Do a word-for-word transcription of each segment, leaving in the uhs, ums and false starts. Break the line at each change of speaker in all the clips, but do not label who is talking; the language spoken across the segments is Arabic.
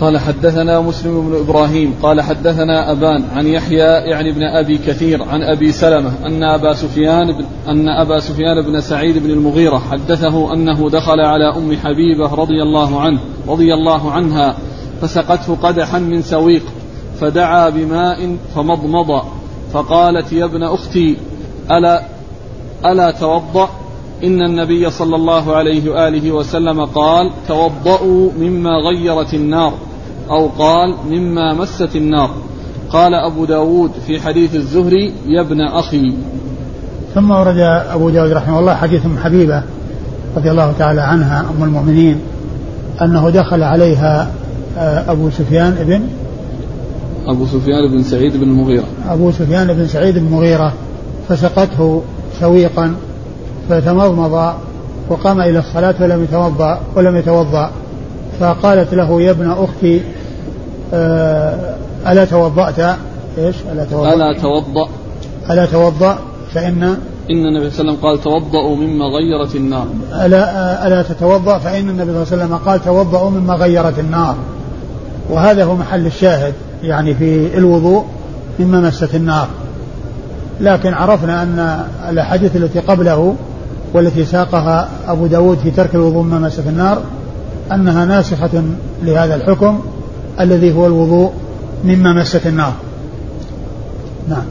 قال حدثنا مسلم بن إبراهيم قال حدثنا أبان عن يحيى يعني ابن أبي كثير عن أبي سلمة أن أبا سفيان بن أن أبا سفيان بن سعيد بن المغيرة حدثه أنه دخل على أم حبيبة رضي الله عنه رضي الله عنها فسقته قدحا من سويق فدعا بماء فمضمض فقالت يا ابن أختي ألا, ألا توضأ إن النبي صلى الله عليه وآله وسلم قال توضأوا مما غيرت النار أو قال مما مست النار. قال أبو داود في حديث الزهري يا ابن أخي.
ثم ورد أبو داود رحمه الله حديث أم حبيبة رضي الله تعالى عنها أم المؤمنين أنه دخل عليها أبو سفيان ابن
أبو سفيان بن سعيد بن المغيرة
أبو سفيان بن سعيد بن المغيرة فسقته سويقا فتمضمض وقام إلى الصلاة ولم يتوضأ ولم يتوضأ فقالت له يا ابن أختي ألا توضأت إيش ألا توضأ
ألا توضأ
ألا توضأ فإن
إن النبي صلى الله عليه وسلم قال توضأوا مما غيرت النار
ألا, ألا تتوضأ فإن النبي صلى الله عليه وسلم قال توضأوا مما غيرت النار. وهذا هو محل الشاهد يعني في الوضوء مما مست النار. لكن عرفنا أن الأحاديث التي قبله والتي ساقها أبو داود في ترك الوضوء مما مست النار أنها ناسخة لهذا الحكم الذي هو الوضوء مما مست النار. نعم.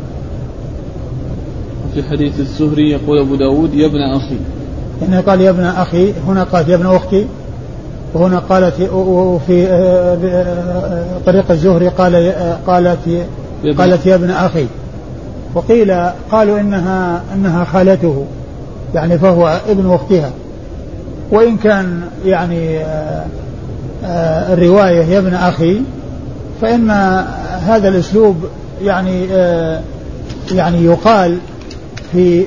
في حديث الزهري يقول أبو داود يا ابن أخي
هنا قال يا ابن أخي هنا قالت يا ابن أختي وهنا قالت وفي طريق الزهري قال قالت قالت يا ابن أخي. وقيل قالوا إنها إنها خالته يعني فهو ابن أختها. وإن كان يعني الرواية يا ابن أخي فإن هذا الأسلوب يعني يعني يقال في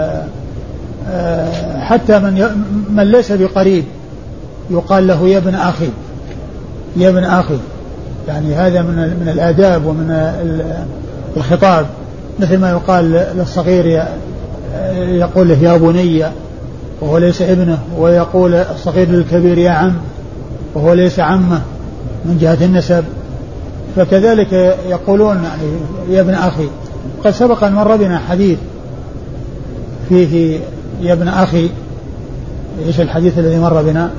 حتى من من ليس بقريب يقال له يا ابن أخي يا ابن أخي يعني هذا من من الآداب ومن الخطاب مثل ما يقال للصغير يقول له يا بني وهو ليس ابنه ويقول الصغير للكبير يا عم وهو ليس عمه من جهة النسب. فكذلك يقولون يعني يا ابن أخي. قد سبق أن مر بنا حديث فيه يا ابن أخي. إيش الحديث الذي مر بنا؟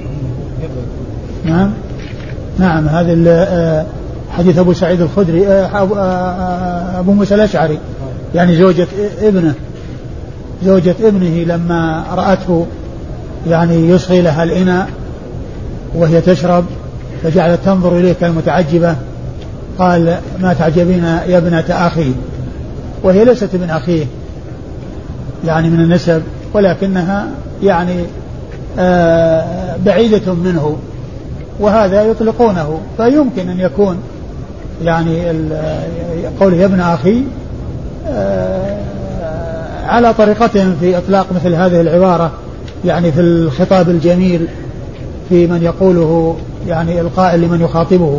نعم نعم هذا حديث أبو سعيد الخدري أبو موسى الأشعري يعني زوجة ابنه زوجة ابنه لما رأته يعني يصغي لها الإناء وهي تشرب فجعلت تنظر إليه كالمتعجبة قال ما تعجبين يا ابنة أخي وهي ليست ابن أخيه يعني من النسب ولكنها يعني آه بعيدة منه وهذا يطلقونه. فيمكن أن يكون يعني قوله يا ابن أخي آه على طريقتهم في إطلاق مثل هذه العبارة يعني في الخطاب الجميل في من يقوله يعني القائل لمن يخاطبه.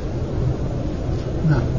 نعم.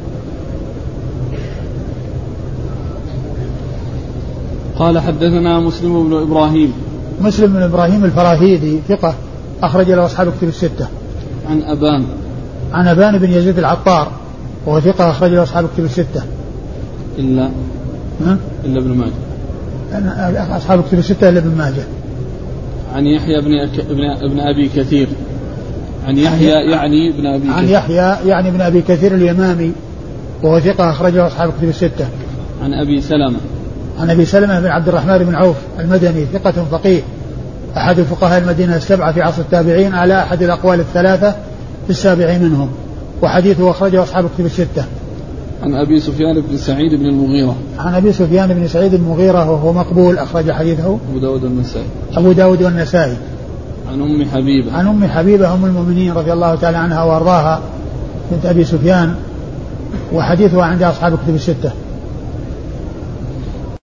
قال حدثنا مسلم بن إبراهيم
مسلم بن إبراهيم الفراهيدي ثقة أخرج له أصحاب الكتب الستة.
عن أبان
عن أبان بن يزيد العطار وهو ثقة أخرج له أصحاب الكتب الستة
إلا
ها؟
إلا ابن ماجه
أصحاب الكتب الستة إلا ابن ماجه.
عن يحيى بن ابن ابن أبي كثير عن يحيى يعني ابن أبي
عن يحيى يعني ابن أبي كثير اليمامي وهو ثقة أخرج له أصحاب الكتب الستة.
عن أبي سلمة
عن أبي سلمة بن عبد الرحمن بن عوف المدني ثقة فقيه أحد فقهاء المدينة السبعة في عصر التابعين على أحد الأقوال الثلاثة في السابع منهم وحديثه أخرجه أصحاب الكتب الستة.
عن أبي سفيان بن سعيد بن المغيرة
عن أبي سفيان بن سعيد بن المغيرة وهو مقبول أخرج حديثه
أبو داود والنسائي
أبو داود والنسائي.
عن أم حبيبة
عن أم حبيبة أم المؤمنين رضي الله تعالى عنها وأرضاها بنت أبي سفيان وحديثها عند أصحاب الكتب الستة.